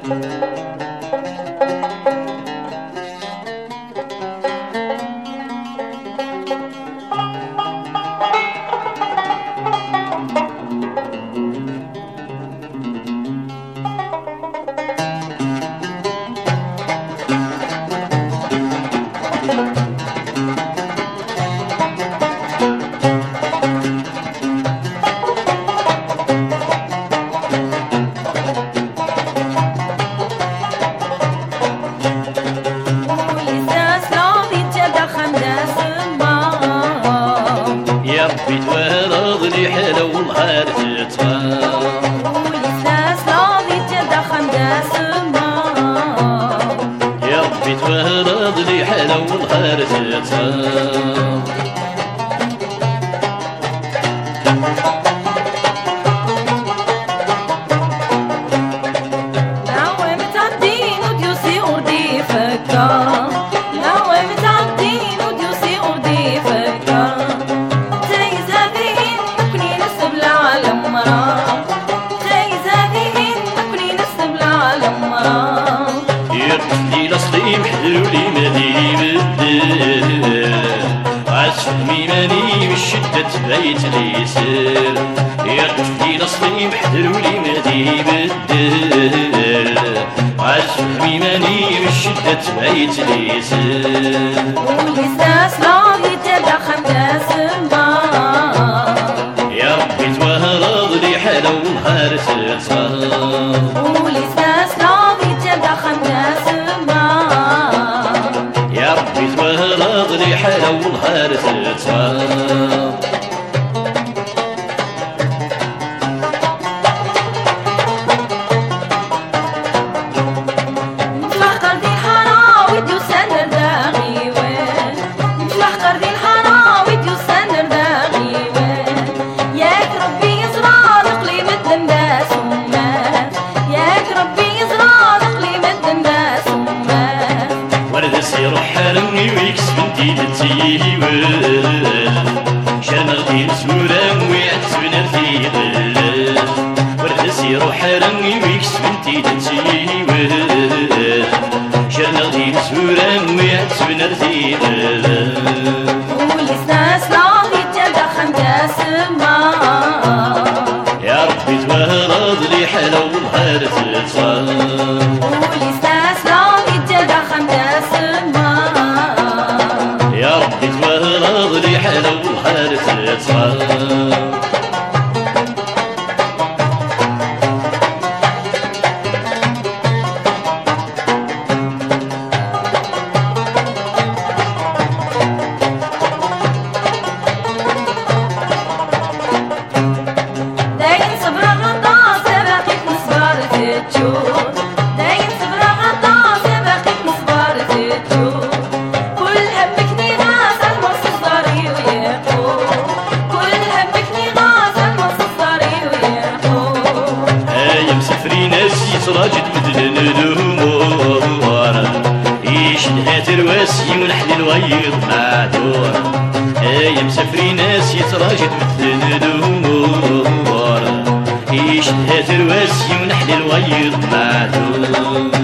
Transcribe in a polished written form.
بيتورض لي حلو ونهار تتفاهم ولساس راضي تدخن داسما يا ربي تورض لي حلو ونهار تتفاهم ناوي متعدين وديوسي وردي فكا ناوي متعدين وديوسي وردي فكا محلولي ماني بدل عزفمي ماني بالشدة بيت لي سر يرفدي لصلي محلولي ماني بدل عزفمي ماني بالشدة بيت لي سر ولساس راضي تدخن داسما يا ربي توهرض لي حلا ونهار تتصاف ولساس راضي تدخن داسما يا ربي تورض لي حلا ونهار تتصاف نتلحقر دي الحارة وديو سنر داغي وين نتلحقر دي الحارة وديو سنر داغي وين ياك ربي يزرع نقلي مدن داس ومات ياك ربي يزرع نقلي مدن داس ومات ورد سيروح حرمي ويكسب انتي تتيلي ول شرنا غدير سورة ويعتبنا في ظل ورد سيروح حرمي ويكسب انتي تتيلي ول شرنا غدير سورة ويعتبنا في ظل ولساس راضي تدخن داسما يا ربي توهرض لي حلا ونهار تتصاف ولساس راضي تدخن داسما يا ربي توهرض لي حلا ونهار تتصاف داين صبر غطا سبقت مصبار التجور داين صبر غطا سبقت مصبار التجور كل همك نغاز المص صاري ويقول كل همك نغاز المص صاري ويقول هاي مسافرين ناس يتراجد بدلن الهمور يشدها ترواسي ونحل الويض معدور هاي مسافرين ناس يتراجد بدلن الهمور يشدها ترواسي ونحل الويض معدور